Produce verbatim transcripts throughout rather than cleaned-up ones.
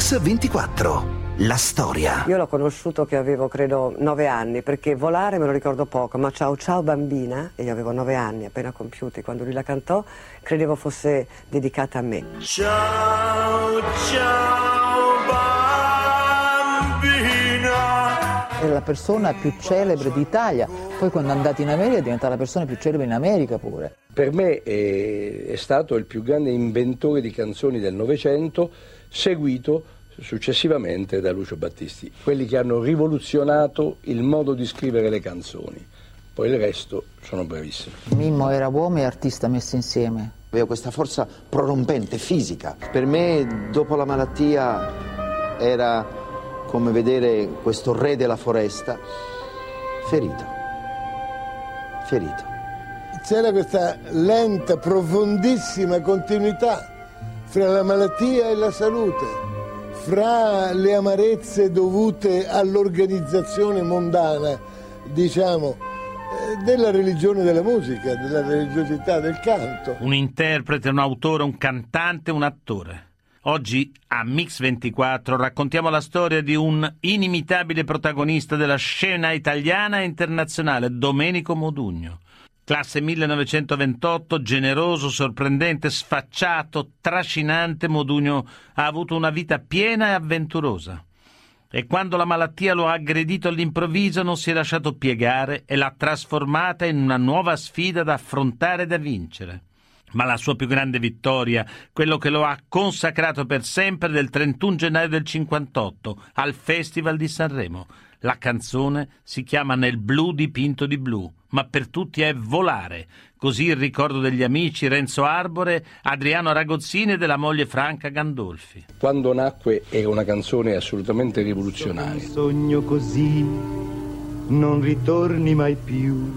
Mix ventiquattro. La storia. Io l'ho conosciuto che avevo credo nove anni, perché Volare me lo ricordo poco, ma Ciao Ciao Bambina, e io avevo nove anni appena compiuti quando lui la cantò, credevo fosse dedicata a me. Ciao ciao bambina. È la persona più celebre d'Italia, poi quando è andato in America è diventata la persona più celebre in America pure. Per me è, è stato il più grande inventore di canzoni del Novecento, seguito successivamente da Lucio Battisti, quelli che hanno rivoluzionato il modo di scrivere le canzoni. Poi il resto sono bravissimi. Mimmo era uomo e artista messi insieme. Aveva questa forza prorompente, fisica. Per me, dopo la malattia, era come vedere questo re della foresta ferito. Ferito. C'era questa lenta, profondissima continuità fra la malattia e la salute, fra le amarezze dovute all'organizzazione mondana, diciamo, della religione della musica, della religiosità del canto. Un interprete, un autore, un cantante, un attore. Oggi a Mix ventiquattro raccontiamo la storia di un inimitabile protagonista della scena italiana e internazionale, Domenico Modugno. Classe millenovecentoventotto, generoso, sorprendente, sfacciato, trascinante, Modugno ha avuto una vita piena e avventurosa. E quando la malattia lo ha aggredito all'improvviso non si è lasciato piegare e l'ha trasformata in una nuova sfida da affrontare e da vincere. Ma la sua più grande vittoria, quello che lo ha consacrato per sempre, del trentuno gennaio del cinquantotto al Festival di Sanremo. La canzone si chiama Nel blu dipinto di blu, ma per tutti è Volare. Così il ricordo degli amici Renzo Arbore, Adriano Ragozzini e della moglie Franca Gandolfi. Quando nacque era una canzone assolutamente rivoluzionaria. Un sogno così non ritorni mai più.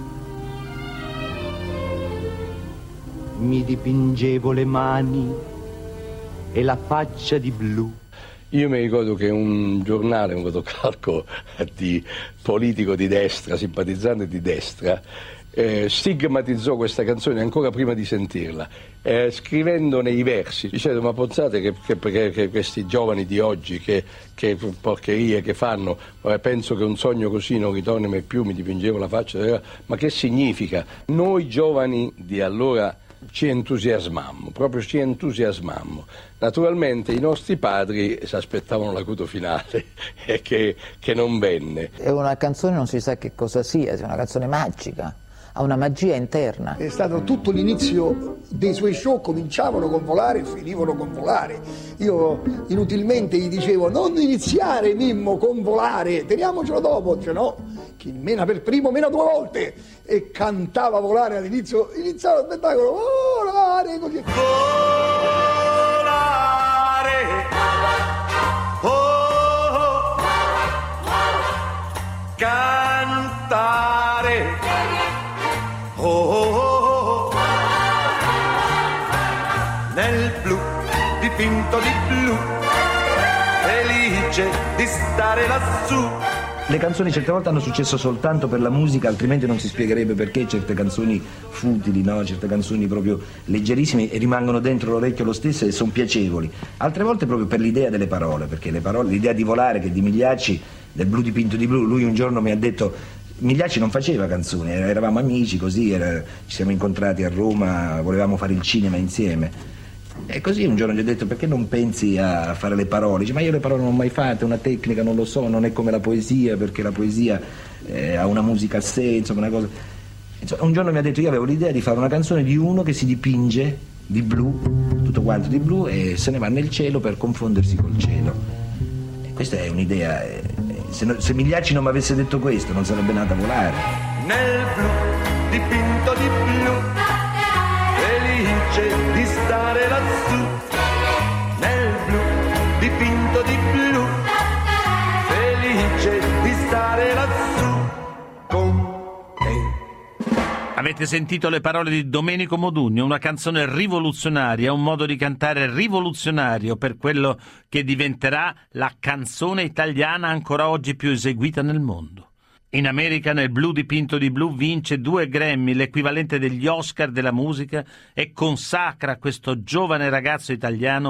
Mi dipingevo le mani e la faccia di blu. Io mi ricordo che un giornale, un fotocalco di politico di destra, simpatizzante di destra, eh, stigmatizzò questa canzone ancora prima di sentirla, eh, scrivendone i versi, dicendo: ma pensate che, che, che, che questi giovani di oggi, che, che porcherie che fanno, eh, penso che un sogno così non ritorni mai più, mi dipingevo la faccia, ma che significa? Noi giovani di allora ci entusiasmammo, proprio ci entusiasmammo. Naturalmente i nostri padri si aspettavano l'acuto finale e che, che non venne. È una canzone, non si sa che cosa sia, è una canzone magica, ha una magia interna. È stato tutto l'inizio dei suoi show, cominciavano con Volare e finivano con Volare. Io inutilmente gli dicevo: non iniziare Mimmo con Volare, teniamocelo dopo. Dice: no, chi mena per primo mena due volte. E cantava Volare all'inizio, iniziava lo spettacolo, Volare, così. Volare, oh, oh, cantare, oh, oh, oh, nel blu dipinto di blu, felice di stare lassù. Le canzoni certe volte hanno successo soltanto per la musica, altrimenti non si spiegherebbe perché certe canzoni futili, no? Certe canzoni proprio leggerissime e rimangono dentro l'orecchio lo stesso e sono piacevoli. Altre volte proprio per l'idea delle parole, perché le parole, l'idea di Volare, che di Migliacci, del blu dipinto di blu, lui un giorno mi ha detto: Migliacci non faceva canzoni, eravamo amici così, era, ci siamo incontrati a Roma, volevamo fare il cinema insieme. E così un giorno gli ho detto: perché non pensi a fare le parole? Dice: ma io le parole non ho mai fatte, una tecnica non lo so, non è come la poesia, perché la poesia eh, ha una musica a sé, insomma una cosa. Insomma, un giorno mi ha detto: io avevo l'idea di fare una canzone di uno che si dipinge di blu, tutto quanto di blu, e se ne va nel cielo per confondersi col cielo. E questa è un'idea, eh, se, no, se Migliacci non mi avesse detto questo non sarebbe nata Volare. Nel blu dipinto di blu, felice di stare lassù, nel blu dipinto di blu, felice di stare lassù con te. Avete sentito le parole di Domenico Modugno, una canzone rivoluzionaria, un modo di cantare rivoluzionario per quello che diventerà la canzone italiana ancora oggi più eseguita nel mondo. In America, nel blu dipinto di blu, vince due Grammy, l'equivalente degli Oscar della musica, e consacra questo giovane ragazzo italiano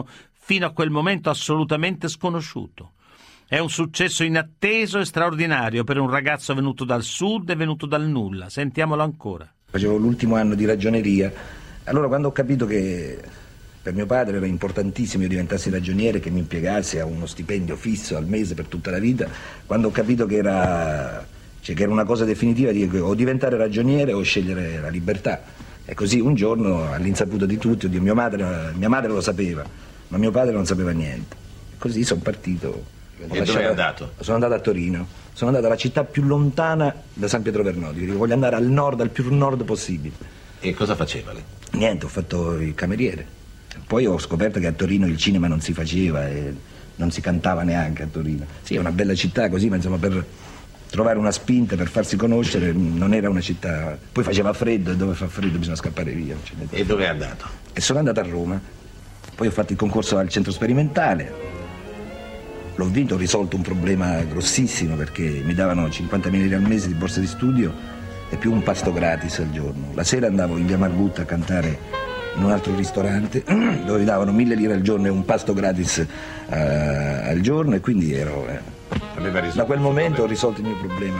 fino a quel momento assolutamente sconosciuto. È un successo inatteso e straordinario per un ragazzo venuto dal sud e venuto dal nulla. Sentiamolo ancora. Facevo l'ultimo anno di ragioneria, allora quando ho capito che per mio padre era importantissimo io diventassi ragioniere, che mi impiegassi a uno stipendio fisso al mese per tutta la vita, quando ho capito che era, cioè, che era una cosa definitiva, dico, o diventare ragioniere o scegliere la libertà. E così un giorno, all'insaputa di tutti, oddio, mia madre, mia madre lo sapeva, ma mio padre non sapeva niente. E così sono partito. E dove è andato? Sono andato a Torino, sono andato alla città più lontana da San Pietro Vernodi, dico, voglio andare al nord, al più nord possibile. E cosa faceva lei? Niente, ho fatto il cameriere. Poi ho scoperto che a Torino il cinema non si faceva e non si cantava neanche a Torino. Sì, è una bella città così, ma insomma per trovare una spinta, per farsi conoscere, non era una città. Poi faceva freddo e dove fa freddo bisogna scappare via. E dove è andato? E sono andato a Roma. Poi ho fatto il concorso al centro sperimentale. L'ho vinto, ho risolto un problema grossissimo perché mi davano cinquantamila lire al mese di borsa di studio e più un pasto gratis al giorno. La sera andavo in via Margutta a cantare in un altro ristorante dove mi davano mille lire al giorno e un pasto gratis uh, al giorno, e quindi ero eh. da quel momento ho risolto il mio problema.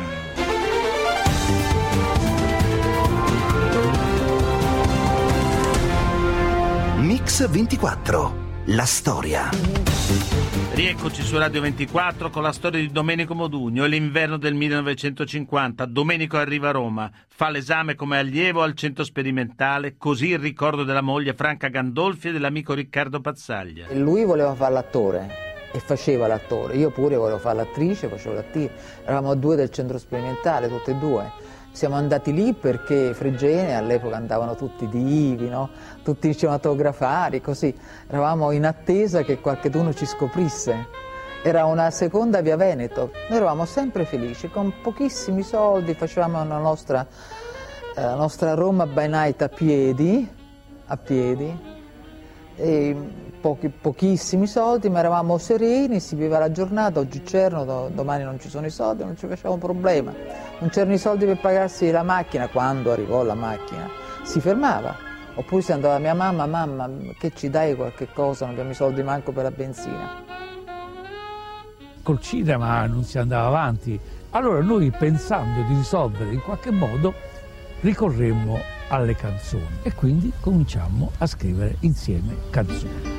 Mix ventiquattro, la storia. Rieccoci su Radio ventiquattro con la storia di Domenico Modugno. È l'inverno del millenovecentocinquanta. Domenico arriva a Roma, fa l'esame come allievo al centro sperimentale, così il ricordo della moglie Franca Gandolfi e dell'amico Riccardo Pazzaglia. E lui voleva fare l'attore e faceva l'attore, io pure volevo fare l'attrice, facevo l'attrice. Eravamo due del centro sperimentale, tutte e due. Siamo andati lì perché Fregene all'epoca andavano tutti divi, no? Tutti i cinematografari, così. Eravamo in attesa che qualcuno ci scoprisse. Era una seconda via Veneto. Noi eravamo sempre felici, con pochissimi soldi, facevamo la nostra, eh, la nostra Roma by night a piedi, a piedi, e pochi, pochissimi soldi, ma eravamo sereni, si viveva la giornata, oggi c'erano, do, domani non ci sono i soldi, non ci faceva un problema. Non c'erano i soldi per pagarsi la macchina, quando arrivò la macchina si fermava, oppure si andava a mia mamma, mamma che ci dai qualche cosa, non abbiamo i soldi manco per la benzina. Col cinema non si andava avanti, allora noi, pensando di risolvere in qualche modo, ricorremmo alle canzoni e quindi cominciammo a scrivere insieme canzoni.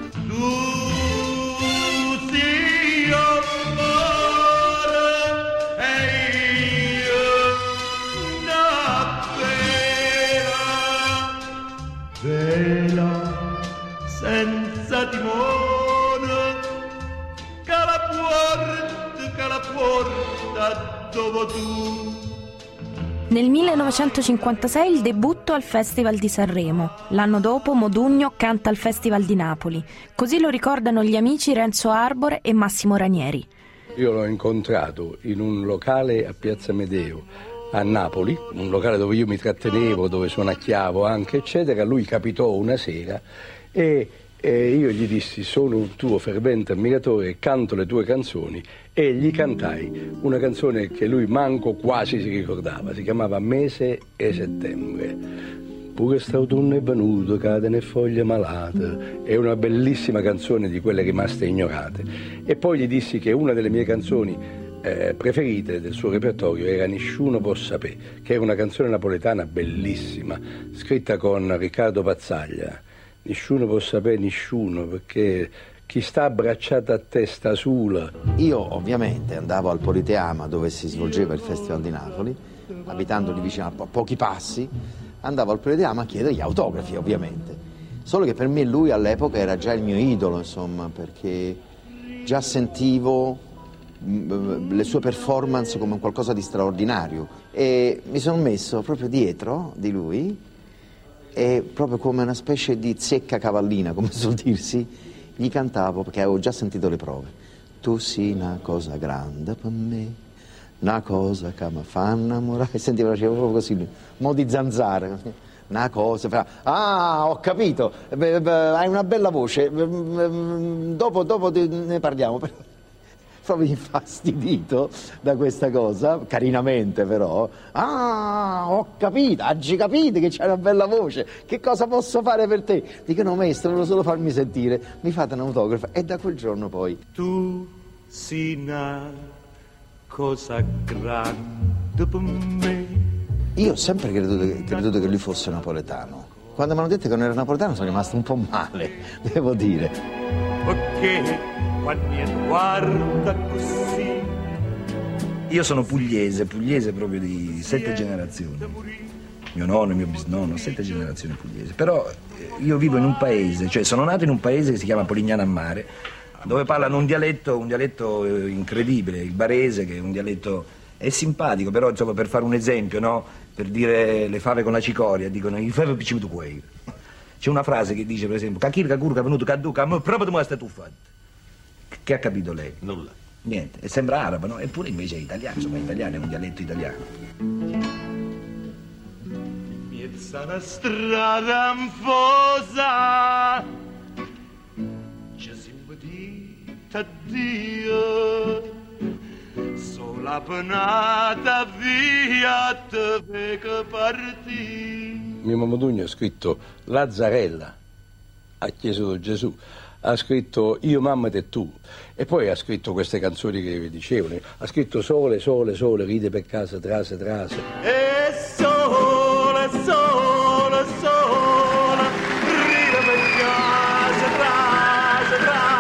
Vela senza timone, che la porta, che la porta dove tu. Nel millenovecentocinquantasei il debutto al Festival di Sanremo. L'anno dopo Modugno canta al Festival di Napoli. Così lo ricordano gli amici Renzo Arbore e Massimo Ranieri. Io l'ho incontrato in un locale a Piazza Medeo a Napoli, un locale dove io mi trattenevo, dove suonacchiavo anche, eccetera. Lui capitò una sera e, e io gli dissi: sono un tuo fervente ammiratore, canto le tue canzoni, e gli cantai una canzone che lui manco quasi si ricordava, si chiamava Mese e Settembre. Pure st'autunno è venuto, cade ne foglie malate. È una bellissima canzone di quelle rimaste ignorate. E poi gli dissi che una delle mie canzoni Eh, preferite del suo repertorio era Nisciuno può sapè, che era una canzone napoletana bellissima, scritta con Riccardo Pazzaglia. Nisciuno può sapè, nisciuno, perché chi sta abbracciata a te sta sola. Io ovviamente andavo al Politeama, dove si svolgeva il Festival di Napoli, abitando lì vicino a po- pochi passi, andavo al Politeama a chiedergli autografi, ovviamente. Solo che per me lui all'epoca era già il mio idolo, insomma, perché già sentivo le sue performance come qualcosa di straordinario, e mi sono messo proprio dietro di lui e proprio come una specie di zecca cavallina, come suol dirsi, gli cantavo, perché avevo già sentito le prove. Tu sei una cosa grande per me, una cosa che mi fa innamorare, e sentivo, facevo proprio così, mo' di zanzara, una cosa, fa, ah, ho capito, hai una bella voce, dopo, dopo ne parliamo. proprio infastidito da questa cosa, carinamente però. Ah, ho capito, oggi capite che c'è una bella voce, che cosa posso fare per te? Dico no maestro, volevo solo farmi sentire, mi fate un autografo. E da quel giorno poi... Tu sei una cosa grande per me. Io ho sempre creduto che, creduto che lui fosse napoletano. Quando mi hanno detto che non era napoletano sono rimasto un po' male, devo dire. Perché quando mi guarda così. Io sono pugliese, pugliese proprio di sette generazioni. Mio nonno, mio bisnonno, sette generazioni pugliese. Però io vivo in un paese, cioè sono nato in un paese che si chiama Polignano a Mare, dove parlano un dialetto, un dialetto incredibile, il barese, che è un dialetto, è simpatico, però insomma per fare un esempio, no? Per dire le fave con la cicoria, dicono i fave piccimi tu quei. C'è una frase che dice per esempio Cachir Cacur che è venuto Caduca, ma proprio tu stai tu fatto. Che ha capito lei? Nulla. Niente, e sembra arabo, no? Eppure invece è italiano, insomma italiano, è un dialetto italiano. Miezza una strada anfosa, ci siamo dito addio. La penata via te che partì. Mimmo Modugno ha scritto Lazzarella, ha chiesto Gesù, ha scritto Io mamma te tu, e poi ha scritto queste canzoni che vi dicevano, ha scritto Sole, sole, sole, ride per casa, trase, trase. E sole, sole, sole, ride per casa, trase, trase.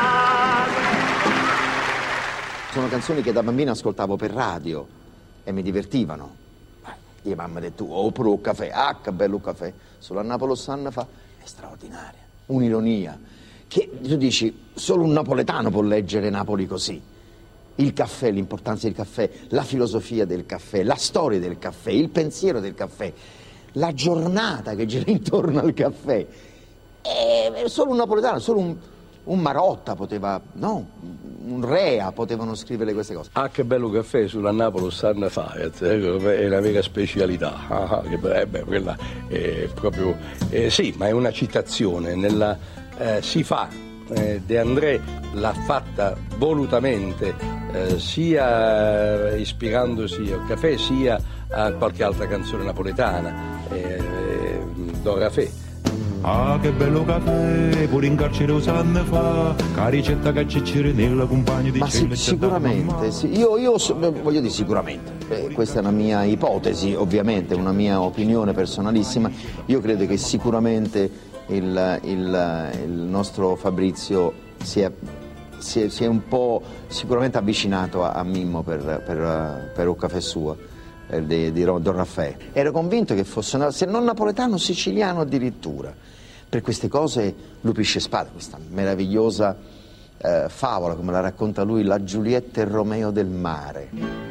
Sono canzoni che da bambino ascoltavo per radio e mi divertivano. Io mamma ha detto, oh però un caffè, ah che bello un caffè. Sulla Napolo-Sanna fa, è straordinaria, un'ironia, che tu dici, solo un napoletano può leggere Napoli così. Il caffè, l'importanza del caffè, la filosofia del caffè, la storia del caffè, il pensiero del caffè, la giornata che gira intorno al caffè. E solo un napoletano, solo un... un Marotta poteva, no, un Rea potevano scrivere queste cose. Ah che bello caffè sulla Napolo-Sanna Faet, è una vera specialità. Ah, che be- eh, beh, quella è proprio, eh, sì, ma è una citazione, nella, eh, si fa, eh, De André l'ha fatta volutamente, eh, sia ispirandosi al caffè sia a qualche altra canzone napoletana, eh, Don Rafè. Ah che bello caffè, pure in carcere usanne fa, che ricetta che c'è nella compagna di Ma sì, sicuramente, sì. io, io voglio dire sicuramente, eh, questa è una mia ipotesi, ovviamente, una mia opinione personalissima, io credo che sicuramente il, il, il nostro Fabrizio si è, si, è, si è un po' sicuramente avvicinato a, a Mimmo per, per, per un caffè suo. Di, di Don Raffaele. Ero convinto che fosse, se non napoletano, siciliano addirittura. Per queste cose Lupisce Spada, questa meravigliosa eh, favola, come la racconta lui, la Giulietta e Romeo del mare.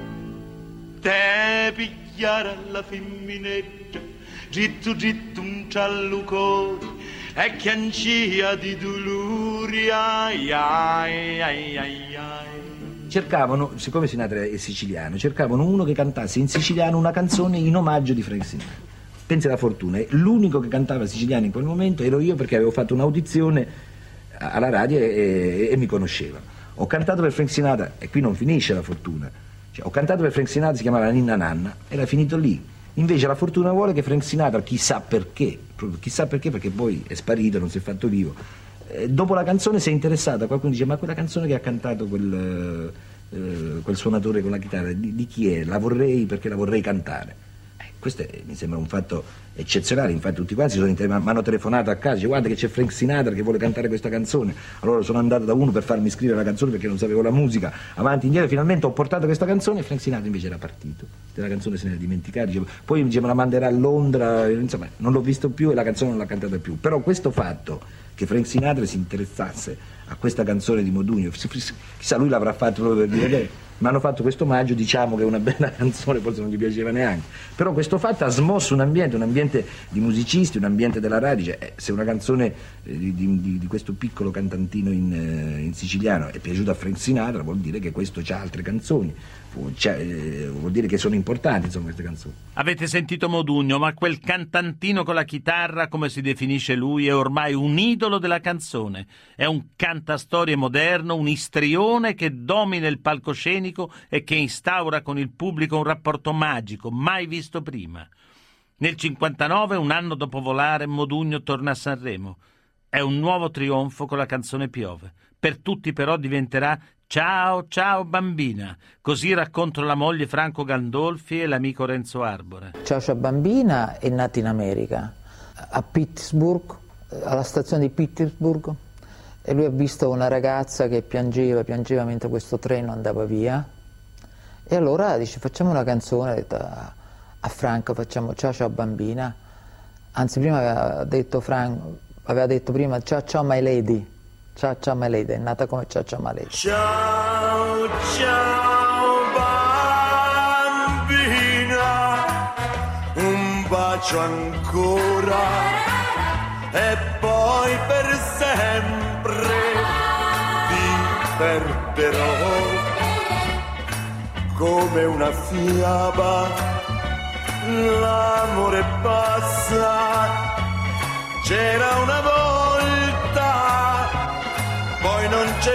Te pigliare alla femminetta, gittu gittu un ciallucone, e chiancia di dolori, ai ai ai ai ai. Cercavano, siccome Sinatra è siciliano, cercavano uno che cantasse in siciliano una canzone in omaggio di Frank Sinatra. Pensa alla fortuna, l'unico che cantava siciliano in quel momento ero io, perché avevo fatto un'audizione alla radio e, e, e mi conosceva. Ho cantato per Frank Sinatra, e qui non finisce la fortuna, cioè, ho cantato per Frank Sinatra, si chiamava Ninna Nanna, era finito lì. Invece la fortuna vuole che Frank Sinatra, chissà perché, chissà perché, perché poi è sparito, non si è fatto vivo, dopo la canzone si è interessata, qualcuno dice ma quella canzone che ha cantato quel, eh, quel suonatore con la chitarra, di, di chi è? La vorrei perché la vorrei cantare. Eh, questo è, mi sembra un fatto eccezionale, infatti tutti quanti sono inter- mi hanno telefonato a casa, dice guarda che c'è Frank Sinatra che vuole cantare questa canzone, allora sono andato da uno per farmi scrivere la canzone perché non sapevo la musica, avanti indietro, finalmente ho portato questa canzone e Frank Sinatra invece era partito, la canzone se ne era dimenticata, dice, poi dice, me la manderà a Londra, insomma non l'ho visto più e la canzone non l'ha cantata più, però questo fatto che Frank Sinatra si interessasse a questa canzone di Modugno, chissà lui l'avrà fatto proprio per dire mi hanno fatto questo omaggio, diciamo che è una bella canzone, forse non gli piaceva neanche, però questo fatto ha smosso un ambiente, un ambiente di musicisti, un ambiente della radio. Cioè, eh, se una canzone eh, di, di, di questo piccolo cantantino in, eh, in siciliano è piaciuta a Frank Sinatra, vuol dire che questo c'ha altre canzoni, cioè, eh, vuol dire che sono importanti, insomma, queste canzoni. Avete sentito Modugno, ma quel cantantino con la chitarra, come si definisce lui, è ormai un idolo della canzone. È un cantastorie moderno, un istrione che domina il palcoscenico e che instaura con il pubblico un rapporto magico, mai visto prima. Nel cinquantanove, un anno dopo Volare, Modugno torna a Sanremo. È un nuovo trionfo con la canzone Piove. Per tutti però diventerà Ciao, ciao bambina, così raccontano la moglie Franco Gandolfi e l'amico Renzo Arbore. Ciao, ciao bambina è nata in America, a Pittsburgh, alla stazione di Pittsburgh, e lui ha visto una ragazza che piangeva, piangeva mentre questo treno andava via, e allora dice facciamo una canzone, ha detto a, a Franco, facciamo Ciao, ciao bambina, anzi prima aveva detto Franco, aveva detto prima Ciao, ciao my lady. Ciao ciao my lady, è nata come Ciao ciao my lady. Ciao ciao bambina, un bacio ancora e poi per sempre ti perderò. Come una fiaba l'amore passa, c'era una volta, poi non c'è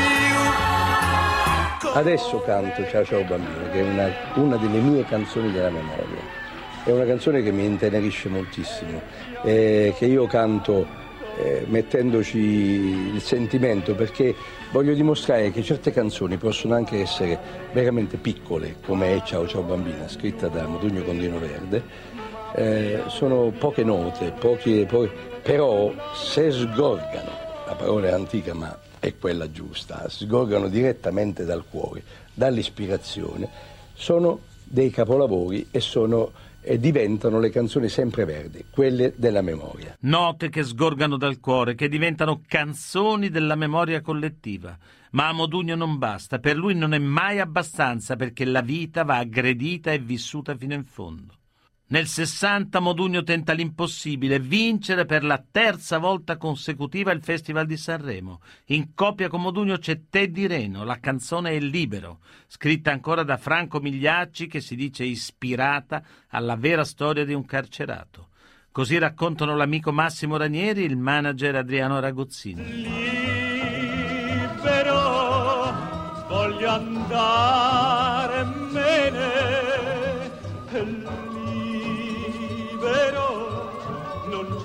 più. Adesso canto Ciao ciao bambino, che è una, una delle mie canzoni della memoria. È una canzone che mi intenerisce moltissimo, eh, che io canto eh, mettendoci il sentimento, perché voglio dimostrare che certe canzoni possono anche essere veramente piccole, come è Ciao ciao bambina, scritta da Modugno Condino Verde. Eh, sono poche note, pochi, pochi, però se sgorgano, la parola è antica ma è quella giusta, sgorgano direttamente dal cuore, dall'ispirazione, sono dei capolavori e, sono, e diventano le canzoni sempreverdi, quelle della memoria. Note che sgorgano dal cuore, che diventano canzoni della memoria collettiva. Ma a Modugno non basta, per lui non è mai abbastanza, perché la vita va aggredita e vissuta fino in fondo. Nel sessanta Modugno tenta l'impossibile, vincere per la terza volta consecutiva il Festival di Sanremo. In coppia con Modugno c'è Teddy Reno, la canzone è Libero, scritta ancora da Franco Migliacci, che si dice ispirata alla vera storia di un carcerato. Così raccontano l'amico Massimo Ranieri e il manager Adriano Ragozzini. Libero, voglio andare bene. Non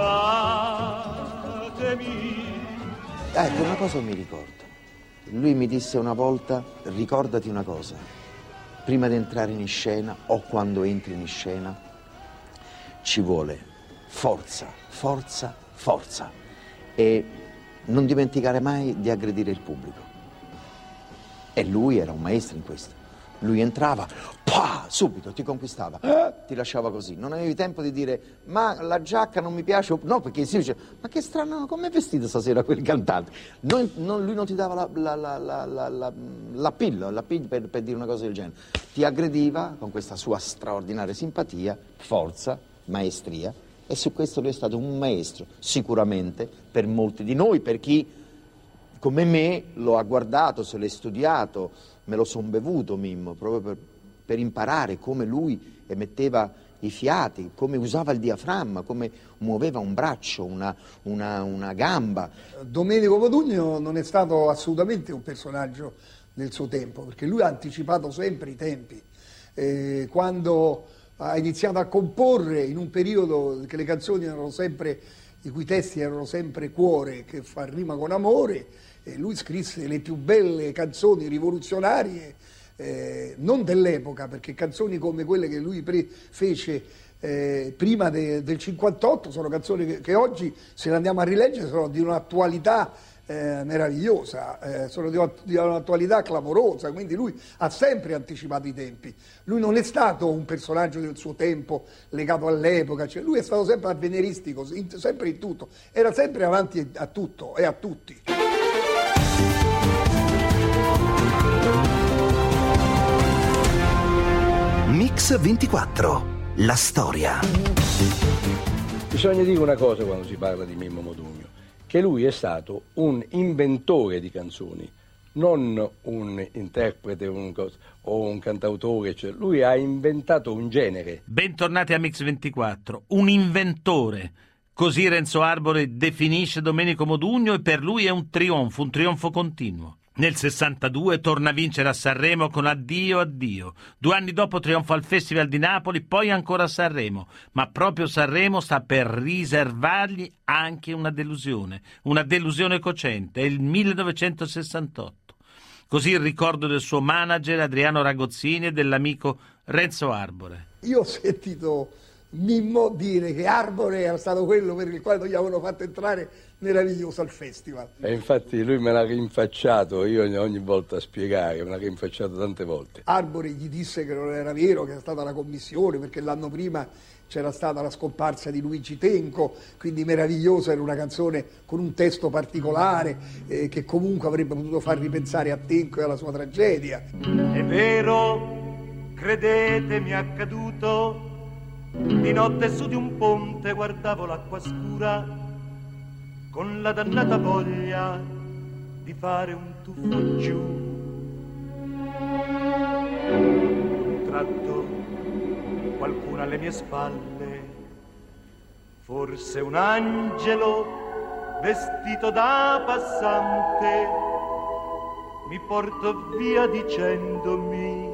cercatemi. Ecco, una cosa mi ricordo. Lui mi disse una volta, ricordati una cosa, prima di entrare in scena o quando entri in scena, ci vuole forza, forza, forza. E non dimenticare mai di aggredire il pubblico. E lui era un maestro in questo. Lui entrava, pah, subito ti conquistava, eh, ti lasciava così, non avevi tempo di dire ma la giacca non mi piace, no, perché si dice ma che strano, come è vestito stasera quel cantante? Non, non, lui non ti dava la, la, la, la, la, la, la pillola, la pill per, per dire una cosa del genere, ti aggrediva con questa sua straordinaria simpatia, forza, maestria, e su questo lui è stato un maestro, sicuramente per molti di noi, per chi come me lo ha guardato, se l'è studiato, me lo son bevuto Mimmo, proprio per, per imparare come lui emetteva i fiati, come usava il diaframma, come muoveva un braccio, una, una, una gamba. Domenico Modugno non è stato assolutamente un personaggio del suo tempo, perché lui ha anticipato sempre i tempi. Eh, quando ha iniziato a comporre, in un periodo che le canzoni erano sempre, i cui testi erano sempre cuore che fa rima con amore, e lui scrisse le più belle canzoni rivoluzionarie, eh, non dell'epoca, perché canzoni come quelle che lui pre- fece eh, prima de- del cinquantotto sono canzoni che, che oggi, se le andiamo a rileggere, sono di un'attualità eh, meravigliosa, eh, sono di, di un'attualità clamorosa, quindi lui ha sempre anticipato i tempi. Lui non è stato un personaggio del suo tempo legato all'epoca, cioè lui è stato sempre avveniristico, in, sempre in tutto, era sempre avanti a tutto e a tutti. Mix ventiquattro, la storia. Bisogna dire una cosa quando si parla di Mimmo Modugno, che lui è stato un inventore di canzoni, non un interprete un, o un cantautore, cioè lui ha inventato un genere. Bentornati a Mix ventiquattro, un inventore. Così Renzo Arbore definisce Domenico Modugno e per lui è un trionfo, un trionfo continuo. Nel sessantadue torna a vincere a Sanremo con Addio Addio. Due anni dopo trionfa al Festival di Napoli, poi ancora a Sanremo. Ma proprio Sanremo sta per riservargli anche una delusione, una delusione cocente. È il millenovecentosessantotto. Così il ricordo del suo manager Adriano Ragozzini e dell'amico Renzo Arbore. Io ho sentito Mimmo dire che Arbore era stato quello per il quale non gli avevano fatto entrare meraviglioso al festival. E infatti lui me l'ha rinfacciato, io ogni, ogni volta a spiegare, me l'ha rinfacciato tante volte. Arbore gli disse che non era vero, che era stata la commissione, perché l'anno prima c'era stata la scomparsa di Luigi Tenco, quindi meravigliosa, era una canzone con un testo particolare eh, che comunque avrebbe potuto far ripensare a Tenco e alla sua tragedia. È vero, credetemi, è accaduto. Di notte su di un ponte guardavo l'acqua scura con la dannata voglia di fare un tuffo giù. Un tratto qualcuno alle mie spalle, forse un angelo vestito da passante, mi portò via dicendomi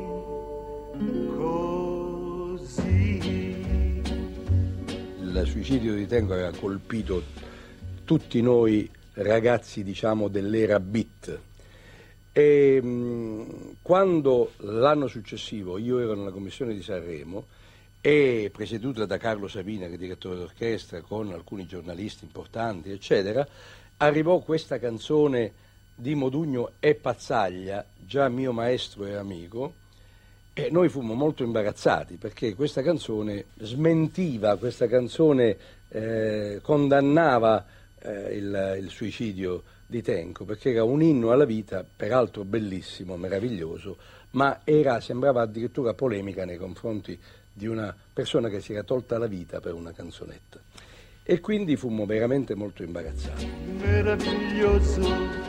il suicidio di Tenco aveva colpito tutti noi ragazzi, diciamo, dell'era beat. E mh, quando l'anno successivo io ero nella commissione di Sanremo e presieduta da Carlo Sabina, che è direttore d'orchestra, con alcuni giornalisti importanti, eccetera, arrivò questa canzone di Modugno e Pazzaglia, già mio maestro e amico, e noi fummo molto imbarazzati perché questa canzone smentiva, questa canzone eh, condannava eh, il, il suicidio di Tenco, perché era un inno alla vita, peraltro bellissimo, meraviglioso, ma era, sembrava addirittura polemica nei confronti di una persona che si era tolta la vita per una canzonetta. E quindi fummo veramente molto imbarazzati. Meraviglioso,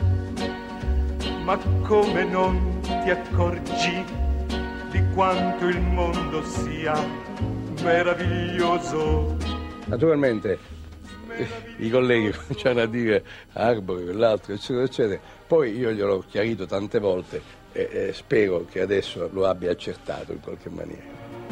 ma come non ti accorgi di quanto il mondo sia meraviglioso? Naturalmente eh, i colleghi cominciano a dire Arbore, quell'altro, eccetera, eccetera. Poi io gliel'ho chiarito tante volte e eh, spero che adesso lo abbia accertato in qualche maniera.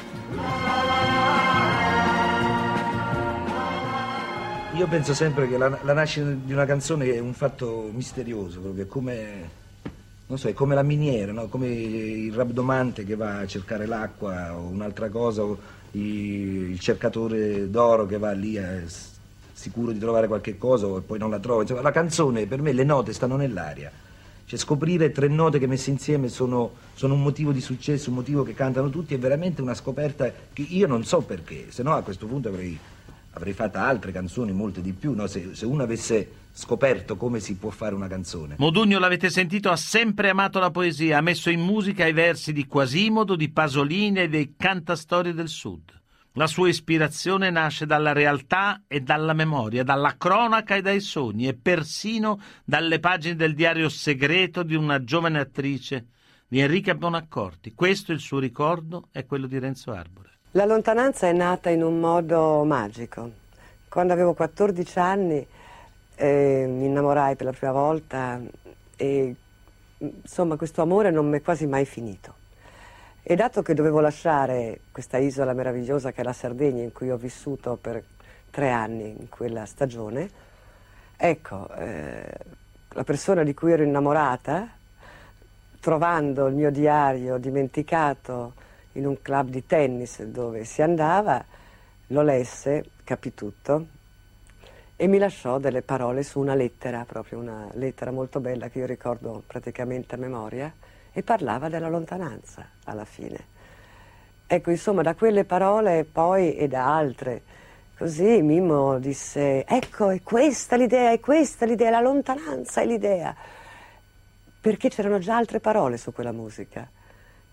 Io penso sempre che la, la nascita di una canzone è un fatto misterioso, proprio come... non so, è come la miniera, no? Come il rabdomante che va a cercare l'acqua o un'altra cosa, o il cercatore d'oro che va lì a, sicuro di trovare qualche cosa e poi non la trova. Insomma, la canzone, per me, le note stanno nell'aria. Cioè, scoprire tre note che messe insieme sono, sono un motivo di successo, un motivo che cantano tutti, è veramente una scoperta che io non so perché, se no a questo punto avrei, avrei fatto altre canzoni, molte di più, no? Se, se uno avesse scoperto come si può fare una canzone. Modugno, l'avete sentito, ha sempre amato la poesia, ha messo in musica i versi di Quasimodo, di Pasolini e dei cantastorie del Sud. La sua ispirazione nasce dalla realtà e dalla memoria, dalla cronaca e dai sogni e persino dalle pagine del diario segreto di una giovane attrice, di Enrica Bonaccorti. Questo è il suo ricordo, è quello di Renzo Arbore. La lontananza è nata in un modo magico. Quando avevo quattordici anni eh, mi innamorai per la prima volta e insomma questo amore non mi è quasi mai finito. E dato che dovevo lasciare questa isola meravigliosa che è la Sardegna, in cui ho vissuto per tre anni in quella stagione, ecco, eh, la persona di cui ero innamorata, trovando il mio diario dimenticato in un club di tennis dove si andava, lo lesse, capì tutto e mi lasciò delle parole su una lettera, proprio una lettera molto bella che io ricordo praticamente a memoria, e parlava della lontananza alla fine. Ecco, insomma, da quelle parole poi e da altre, così Mimmo disse, ecco, è questa l'idea, è questa l'idea, la lontananza è l'idea, perché c'erano già altre parole su quella musica,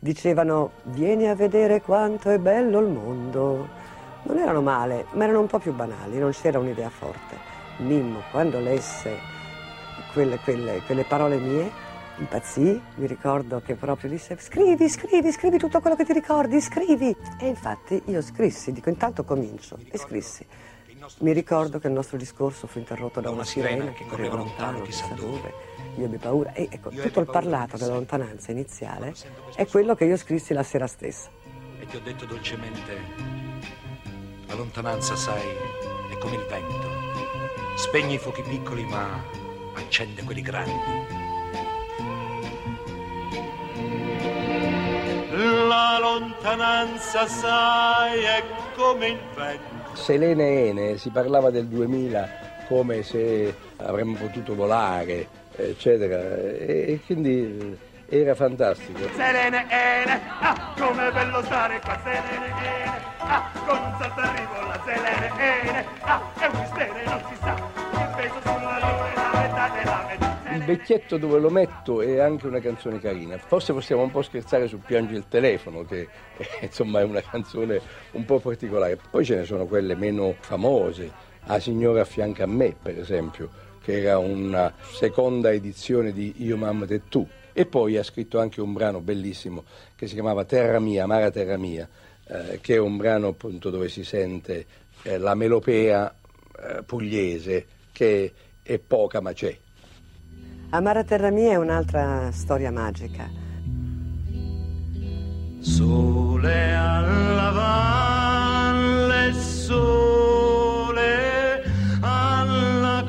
dicevano vieni a vedere quanto è bello il mondo. Non erano male, ma erano un po' più banali, non c'era un'idea forte. Mimmo, quando lesse quelle, quelle, quelle parole mie, impazzì. Mi ricordo che proprio disse scrivi, scrivi, scrivi tutto quello che ti ricordi, scrivi. E infatti io scrissi, dico intanto comincio, e scrissi. Mi ricordo che il nostro discorso fu interrotto da una sirena che correva lontano, chissà dove. Io ebbi paura. E ecco, tutto il parlato della lontananza iniziale è quello che io scrissi la sera stessa. E ti ho detto dolcemente, la lontananza, sai, è come il vento. Spegne i fuochi piccoli ma accende quelli grandi. La lontananza, sai, è come il vento. Selene e Ene, si parlava del duemila come se avremmo potuto volare, eccetera, e quindi era fantastico. Selene e Ene, ah, com'è bello stare qua, Selene e Ene, ah, con un salto arrivo la Selene e Ene, ah, è un mistero, non si sa, il peso sulla luna e la metà della metà. Il vecchietto dove lo metto è anche una canzone carina. Forse possiamo un po' scherzare su Piangi il telefono, che eh, insomma è una canzone un po' particolare. Poi ce ne sono quelle meno famose. A Signora affianca a me, per esempio, che era una seconda edizione di Io, mamma, te, tu. E poi ha scritto anche un brano bellissimo che si chiamava Terra mia, amara terra mia, eh, che è un brano appunto dove si sente eh, la melopea eh, pugliese, che è poca ma c'è. Amara terra mia è un'altra storia magica. Sole alla valle, sole alla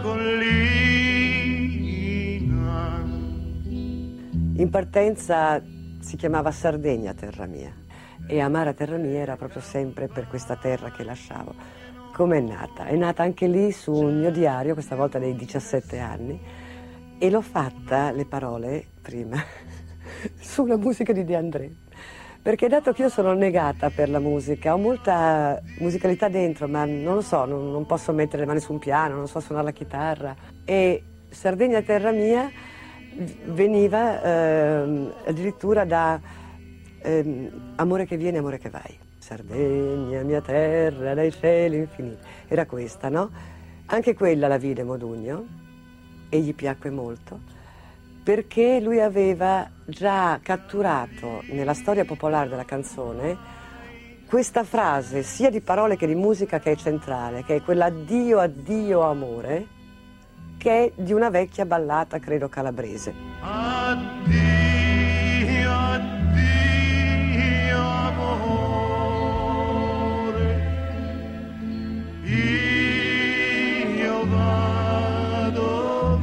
collina. In partenza si chiamava Sardegna terra mia e Amara terra mia era proprio sempre per questa terra che lasciavo. Come è nata? È nata anche lì su un mio diario, questa volta dei diciassette anni. E l'ho fatta, le parole, prima, sulla musica di De André. Perché dato che io sono negata per la musica, ho molta musicalità dentro, ma non lo so, non, non posso mettere le mani su un piano, non so suonare la chitarra. E Sardegna terra mia veniva eh, addirittura da eh, amore che viene, amore che vai. Sardegna, mia terra, dai cieli infiniti. Era questa, no? Anche quella la vide Modugno. E gli piacque molto, perché lui aveva già catturato nella storia popolare della canzone questa frase, sia di parole che di musica, che è centrale, che è quella addio, addio, amore, che è di una vecchia ballata, credo calabrese. Addio, addio, amore, io vado.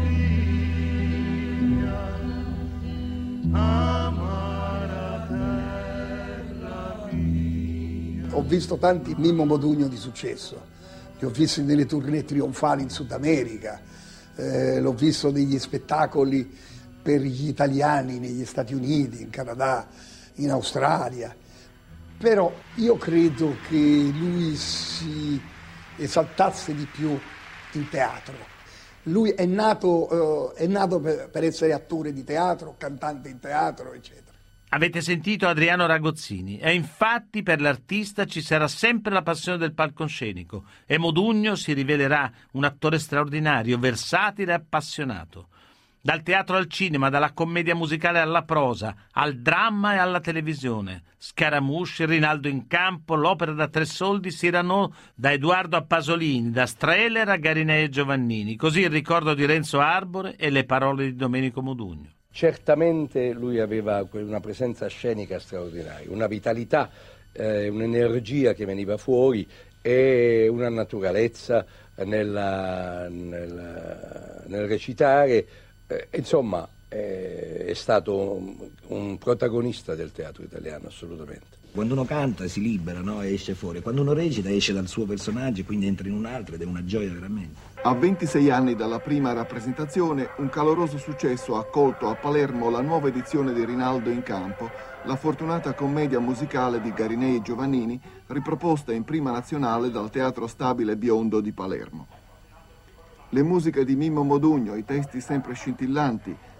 Ho visto tanti Mimmo Modugno di successo, li ho visti nelle tournée trionfali in Sud America, eh, l'ho visto negli spettacoli per gli italiani negli Stati Uniti, in Canada, in Australia, però io credo che lui si esaltasse di più in teatro. Lui è nato, eh, è nato per, per essere attore di teatro, cantante in teatro, eccetera. Avete sentito Adriano Ragozzini e infatti per l'artista ci sarà sempre la passione del palcoscenico e Modugno si rivelerà un attore straordinario, versatile e appassionato. Dal teatro al cinema, dalla commedia musicale alla prosa, al dramma e alla televisione. Scaramouche, Rinaldo in campo, l'opera da tre soldi, Cyrano da Edoardo a Pasolini, da Streller a Garinei e Giovannini. Così il ricordo di Renzo Arbore e le parole di Domenico Modugno. Certamente lui aveva una presenza scenica straordinaria, una vitalità, eh, un'energia che veniva fuori e una naturalezza nella, nel, nel recitare, eh, insomma eh, è stato un, un protagonista del teatro italiano assolutamente. Quando uno canta si libera, no? E esce fuori. Quando uno recita esce dal suo personaggio, quindi entra in un altro ed è una gioia veramente. A ventisei anni dalla prima rappresentazione, un caloroso successo ha accolto a Palermo la nuova edizione di Rinaldo in campo, la fortunata commedia musicale di Garinei e Giovannini, riproposta in prima nazionale dal Teatro Stabile Biondo di Palermo. Le musiche di Mimmo Modugno, i testi sempre scintillanti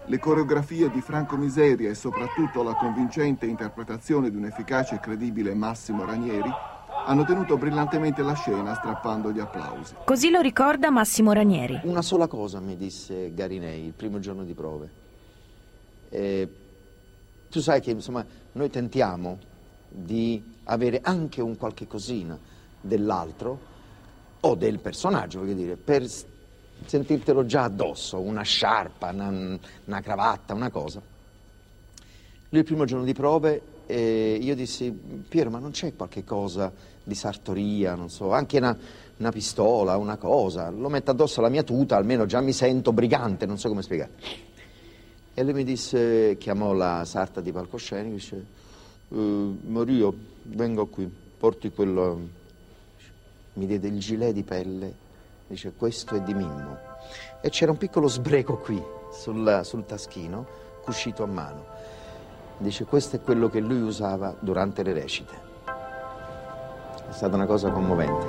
Le coreografie di Franco Miseria e soprattutto la convincente interpretazione di un efficace e credibile Massimo Ranieri hanno tenuto brillantemente la scena, strappando gli applausi. Così lo ricorda Massimo Ranieri. Una sola cosa mi disse Garinei il primo giorno di prove. Eh, tu sai che insomma noi tentiamo di avere anche un qualche cosina dell'altro o del personaggio, voglio dire, per sentirtelo già addosso, una sciarpa, una, una cravatta, una cosa. Lui il primo giorno di prove, eh, io dissi: Piero, ma non c'è qualche cosa di sartoria, non so, anche una, una pistola, una cosa, lo metto addosso alla mia tuta, almeno già mi sento brigante, non so come spiegare. E lui mi disse, chiamò la sarta di palcoscenico, dice: eh, Mario, vengo qui, porti quello. Mi diede il gilet di pelle, dice: questo è di Mimmo. E c'era un piccolo sbrego qui, sul, sul taschino, cuscito a mano. Dice: questo è quello che lui usava durante le recite. È stata una cosa commovente.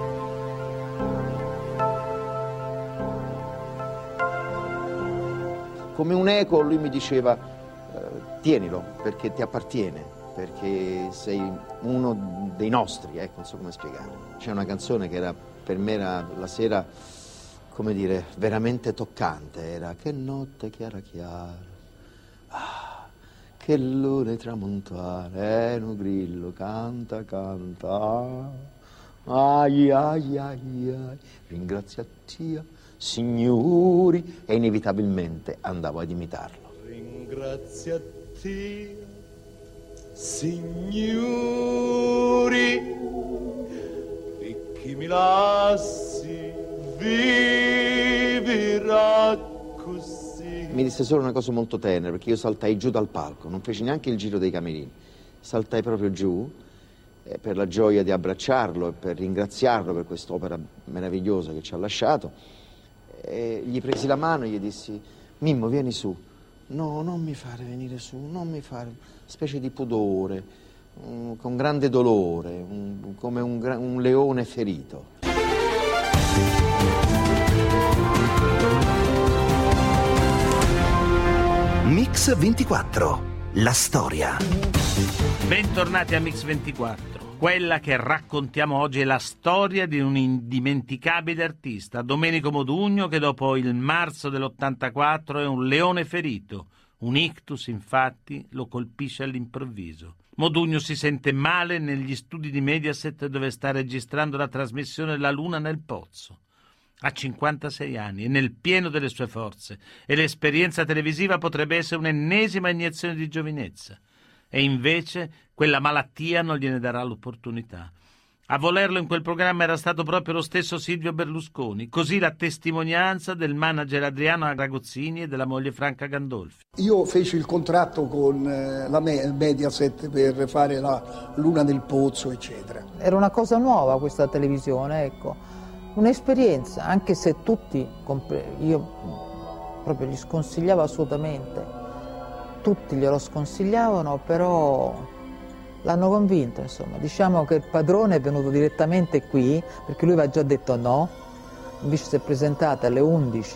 Come un eco lui mi diceva: eh, tienilo perché ti appartiene, perché sei uno dei nostri, ecco, non so come spiegare. C'è una canzone che era, per me era la sera, come dire, veramente toccante, era Che notte chiara chiara, ah, che lune tramontare, un grillo canta, canta, ai ai ai ai, ringraziati, signori, e inevitabilmente andavo ad imitarlo. Ringraziati, signori, e chi mi lasci vivrà così. Mi disse solo una cosa molto tenera, perché io saltai giù dal palco, non feci neanche il giro dei camerini, saltai proprio giù eh, per la gioia di abbracciarlo e per ringraziarlo per quest'opera meravigliosa che ci ha lasciato. E gli presi la mano e gli dissi: Mimmo, vieni su. No, non mi fare venire su, non mi fare, specie di pudore, um, con grande dolore, um, come un, un leone ferito. Mix ventiquattro, la storia. Bentornati a Mix ventiquattro. Quella che raccontiamo oggi è la storia di un indimenticabile artista, Domenico Modugno, che dopo il marzo dell'ottantaquattro è un leone ferito. Un ictus, infatti, lo colpisce all'improvviso. Modugno si sente male negli studi di Mediaset, dove sta registrando la trasmissione La Luna nel Pozzo. Ha cinquantasei anni, è nel pieno delle sue forze e l'esperienza televisiva potrebbe essere un'ennesima iniezione di giovinezza. E invece quella malattia non gliene darà l'opportunità. A volerlo in quel programma era stato proprio lo stesso Silvio Berlusconi, così la testimonianza del manager Adriano Aragozzini e della moglie Franca Gandolfi. Io feci il contratto con eh, la Mediaset per fare la Luna nel Pozzo, eccetera. Era una cosa nuova questa televisione, ecco, un'esperienza, anche se tutti, io proprio gli sconsigliavo assolutamente. Tutti glielo sconsigliavano, però l'hanno convinto, insomma. Diciamo che il padrone è venuto direttamente qui, perché lui aveva già detto no, invece si è presentato alle undici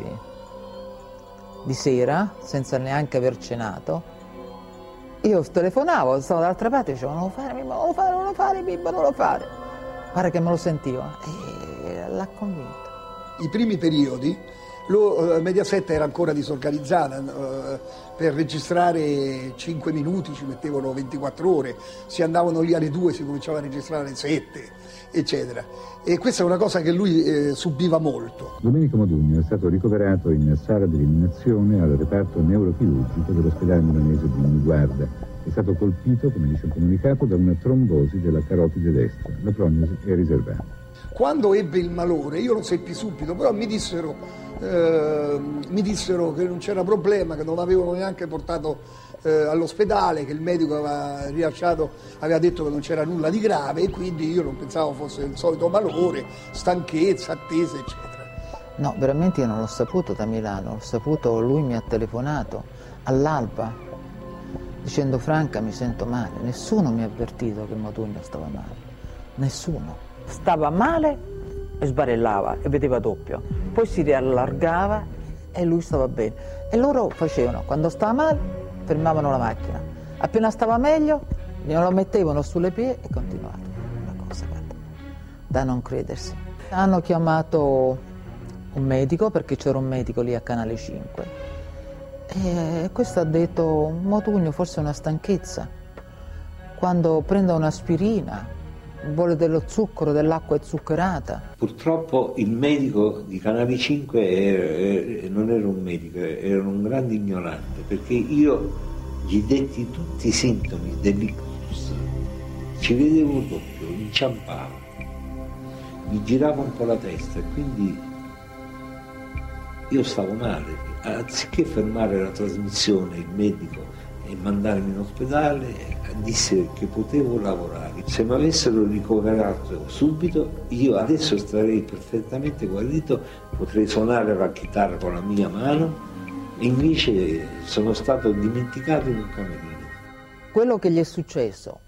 di sera, senza neanche aver cenato. Io telefonavo, stavo dall'altra parte e dicevo: non lo fare, Mimmo, non lo fare, non lo fare, Mimmo, non lo fare. Pare che me lo sentiva, e l'ha convinto. I primi periodi, lo, Mediaset era ancora disorganizzata, uh, per registrare cinque minuti ci mettevano ventiquattro ore, si andavano lì alle due, si cominciava a registrare alle sette, eccetera. E questa è una cosa che lui eh, subiva molto. Domenico Modugno è stato ricoverato in sala di eliminazione al reparto neurochirurgico dell'ospedale milanese di Niguarda. È stato colpito, come dice un comunicato, da una trombosi della carotide destra. La prognosi è riservata. Quando ebbe il malore, io lo seppi subito, però mi dissero, eh, mi dissero che non c'era problema, che non avevano neanche portato eh, all'ospedale, che il medico aveva rilasciato, aveva detto che non c'era nulla di grave, e quindi io non pensavo fosse il solito malore, stanchezza, attesa, eccetera. No, veramente io non l'ho saputo da Milano, l'ho saputo, lui mi ha telefonato all'alba dicendo: Franca, mi sento male. Nessuno mi ha avvertito che Modugno stava male, nessuno. Stava male e sbarellava e vedeva doppio, poi si riallargava e lui stava bene. E loro facevano, quando stava male, fermavano la macchina. Appena stava meglio, glielo mettevano sulle piedi e continuavano. Una cosa, guarda, da non credersi. Hanno chiamato un medico, perché c'era un medico lì a Canale cinque, e questo ha detto: Modugno, forse è una stanchezza. Quando prende un'aspirina vuole dello zucchero, dell'acqua zuccherata. Purtroppo il medico di Canale cinque era, non era un medico, era un grande ignorante, perché io gli detti tutti i sintomi dell'ictus, ci vedevo doppio, inciampavo, mi girava un po' la testa e quindi io stavo male. Anziché fermare la trasmissione, il medico, e mandarmi in ospedale, disse che potevo lavorare. Se mi avessero ricoverato subito, io adesso starei perfettamente guarito, potrei suonare la chitarra con la mia mano, e invece sono stato dimenticato in un camerino. Quello che gli è successo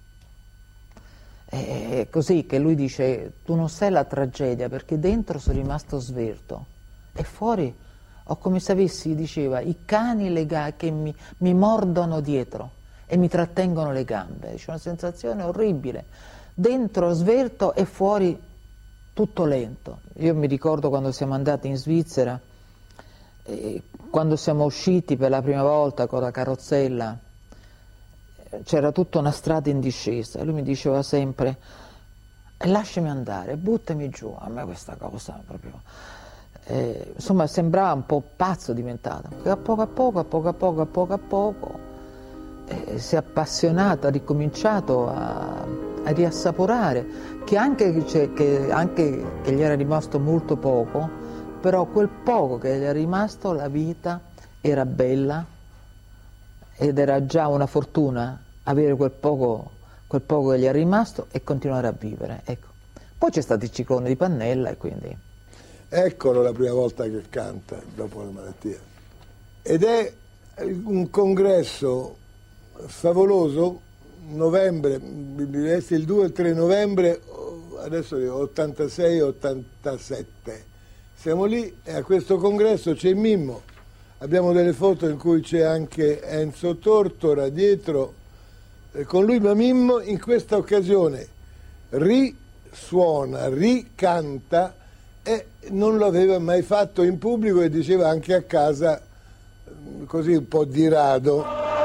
è così, che lui dice: tu non sai la tragedia, perché dentro sono rimasto svelto e fuori ho come se avessi, diceva, i cani legati che mi, mi mordono dietro e mi trattengono le gambe. C'è una sensazione orribile, dentro svelto e fuori tutto lento. Io mi ricordo quando siamo andati in Svizzera, eh, quando siamo usciti per la prima volta con la carrozzella, c'era tutta una strada in discesa e lui mi diceva sempre: lasciami andare, buttami giù. A me questa cosa proprio... Eh, insomma, sembrava un po' pazzo diventato, che a poco a poco, a poco a poco, a poco a poco eh, si è appassionato, ha ricominciato a, a riassaporare, che anche, cioè, che anche che gli era rimasto molto poco, però quel poco che gli è rimasto, la vita era bella ed era già una fortuna avere quel poco, quel poco che gli è rimasto e continuare a vivere, ecco. Poi c'è stato il ciclone di Pannella e quindi... Eccolo la prima volta che canta dopo la malattia. Ed è un congresso favoloso, novembre, deve essere il due e il tre novembre, adesso ottantasei ottantasette. Siamo lì e a questo congresso c'è Mimmo. Abbiamo delle foto in cui c'è anche Enzo Tortora dietro con lui, ma Mimmo in questa occasione risuona, ricanta, e non lo aveva mai fatto in pubblico e diceva anche a casa, così un po' di rado.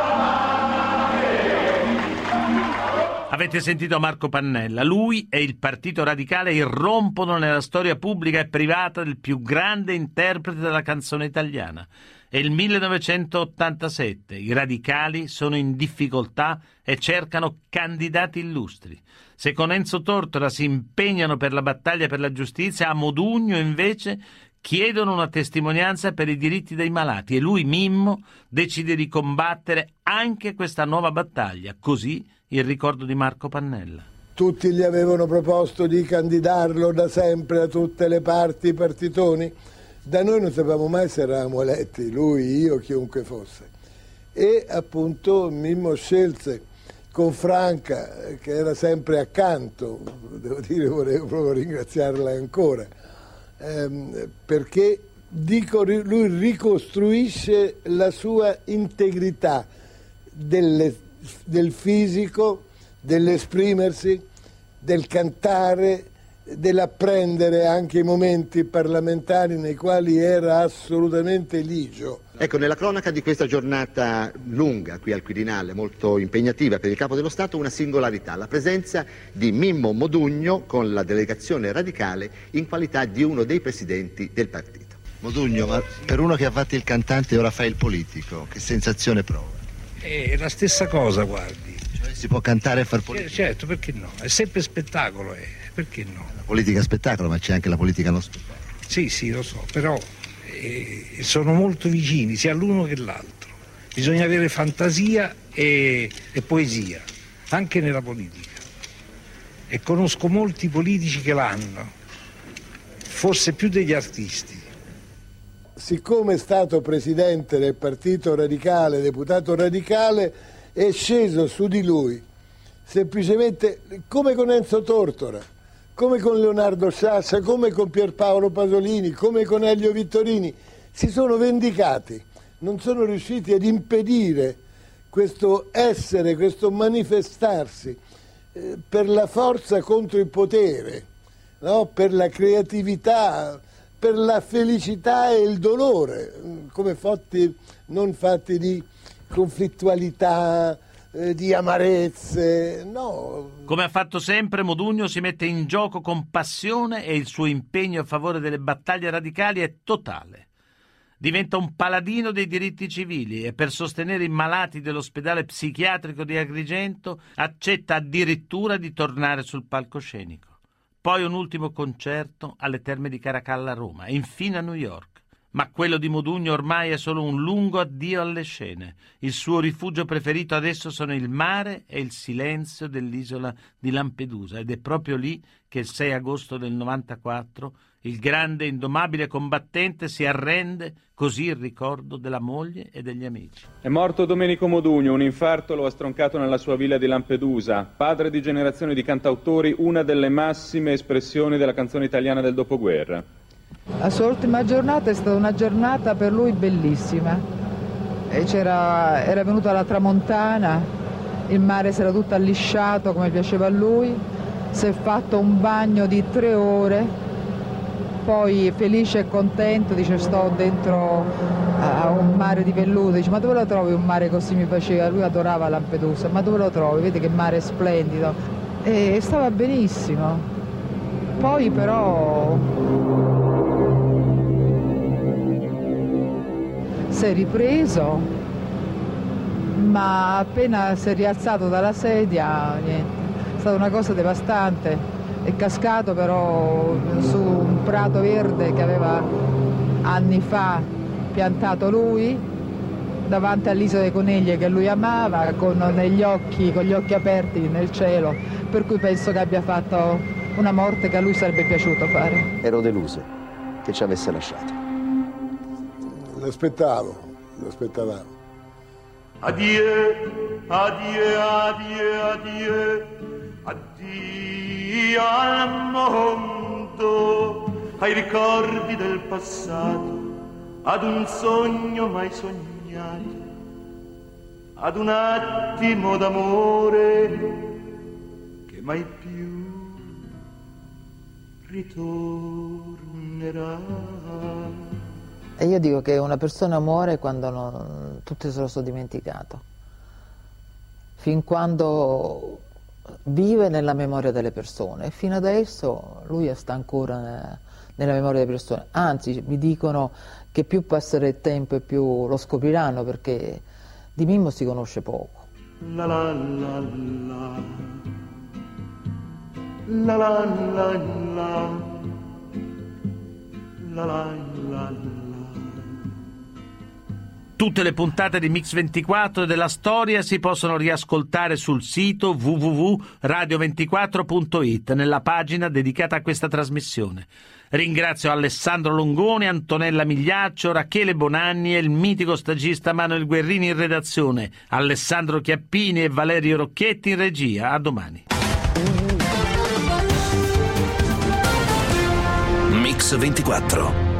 Avete sentito Marco Pannella. Lui e il Partito Radicale irrompono nella storia pubblica e privata del più grande interprete della canzone italiana. È il millenovecentottantasette. I radicali sono in difficoltà e cercano candidati illustri. Se con Enzo Tortora si impegnano per la battaglia per la giustizia, a Modugno invece chiedono una testimonianza per i diritti dei malati e lui, Mimmo, decide di combattere anche questa nuova battaglia. Così il ricordo di Marco Pannella. Tutti gli avevano proposto di candidarlo da sempre da tutte le parti, i partitoni. Da noi non sapevamo mai se eravamo eletti, lui, io, chiunque fosse. E appunto Mimmo scelse con Franca, che era sempre accanto, devo dire, volevo proprio ringraziarla ancora, ehm, perché dico, lui ricostruisce la sua integrità delle, del fisico, dell'esprimersi, del cantare, dell'apprendere anche i momenti parlamentari nei quali era assolutamente ligio. Ecco, nella cronaca di questa giornata lunga qui al Quirinale, molto impegnativa per il Capo dello Stato, una singolarità, la presenza di Mimmo Modugno con la delegazione radicale in qualità di uno dei presidenti del partito. Modugno, ma per uno che ha fatto il cantante e ora fa il politico, che sensazione prova? È la stessa cosa, guardi. Cioè si può cantare e far politica? Eh, certo, perché no? È sempre spettacolo, eh. Perché no? La politica è spettacolo, ma c'è anche la politica non spettacolo. Sì, sì, lo so, però eh, sono molto vicini, sia l'uno che l'altro. Bisogna avere fantasia e, e poesia, anche nella politica. E conosco molti politici che l'hanno, forse più degli artisti. Siccome è stato presidente del Partito Radicale, deputato radicale, è sceso su di lui, semplicemente come con Enzo Tortora, come con Leonardo Sciascia, come con Pierpaolo Pasolini, come con Elio Vittorini, si sono vendicati, non sono riusciti ad impedire questo essere, questo manifestarsi eh, per la forza contro il potere, no? Per la creatività, per la felicità e il dolore, come fatti non fatti di conflittualità, eh, di amarezze, no. Come ha fatto sempre, Modugno si mette in gioco con passione e il suo impegno a favore delle battaglie radicali è totale. Diventa un paladino dei diritti civili e per sostenere i malati dell'ospedale psichiatrico di Agrigento accetta addirittura di tornare sul palcoscenico. Poi un ultimo concerto alle Terme di Caracalla a Roma e infine a New York. Ma quello di Modugno ormai è solo un lungo addio alle scene. Il suo rifugio preferito adesso sono il mare e il silenzio dell'isola di Lampedusa ed è proprio lì che il sei agosto del novantaquattro il grande indomabile combattente si arrende, così il ricordo della moglie e degli amici. È morto Domenico Modugno, un infarto lo ha stroncato nella sua villa di Lampedusa. Padre di generazioni di cantautori, una delle massime espressioni della canzone italiana del dopoguerra. La sua ultima giornata è stata una giornata per lui bellissima. E c'era, era venuta la tramontana, il mare si era tutto allisciato come piaceva a lui, si è fatto un bagno di tre ore. Poi felice e contento dice sto dentro a un mare di velluto, dice ma dove lo trovi un mare così mi piaceva, lui adorava Lampedusa, ma dove lo trovi, vedi che mare splendido, e stava benissimo. Poi però si è ripreso, ma appena si è rialzato dalla sedia niente, è stata una cosa devastante. È cascato però su un prato verde che aveva anni fa piantato lui, davanti all'isola dei conigli che lui amava, con, negli occhi, con gli occhi aperti nel cielo, per cui penso che abbia fatto una morte che a lui sarebbe piaciuto fare. Ero deluso che ci avesse lasciato. L'aspettavo, l'aspettavamo. Addio, addio, addio, addio, addio al mondo, ai ricordi del passato, ad un sogno mai sognato, ad un attimo d'amore che mai più ritornerà. E io dico che una persona muore quando non, tutto se lo sono dimenticato, fin quando vive nella memoria delle persone, e fino adesso lui sta ancora nella, nella memoria delle persone, anzi mi dicono che più passerà il tempo e più lo scopriranno, perché di Mimmo si conosce poco. La la la la la la la la la la la. Tutte le puntate di Mix ventiquattro e della storia si possono riascoltare sul sito w w w punto radio ventiquattro punto i t nella pagina dedicata a questa trasmissione. Ringrazio Alessandro Longoni, Antonella Migliaccio, Rachele Bonanni e il mitico stagista Manuel Guerrini in redazione, Alessandro Chiappini e Valerio Rocchetti in regia. A domani. Mix ventiquattro.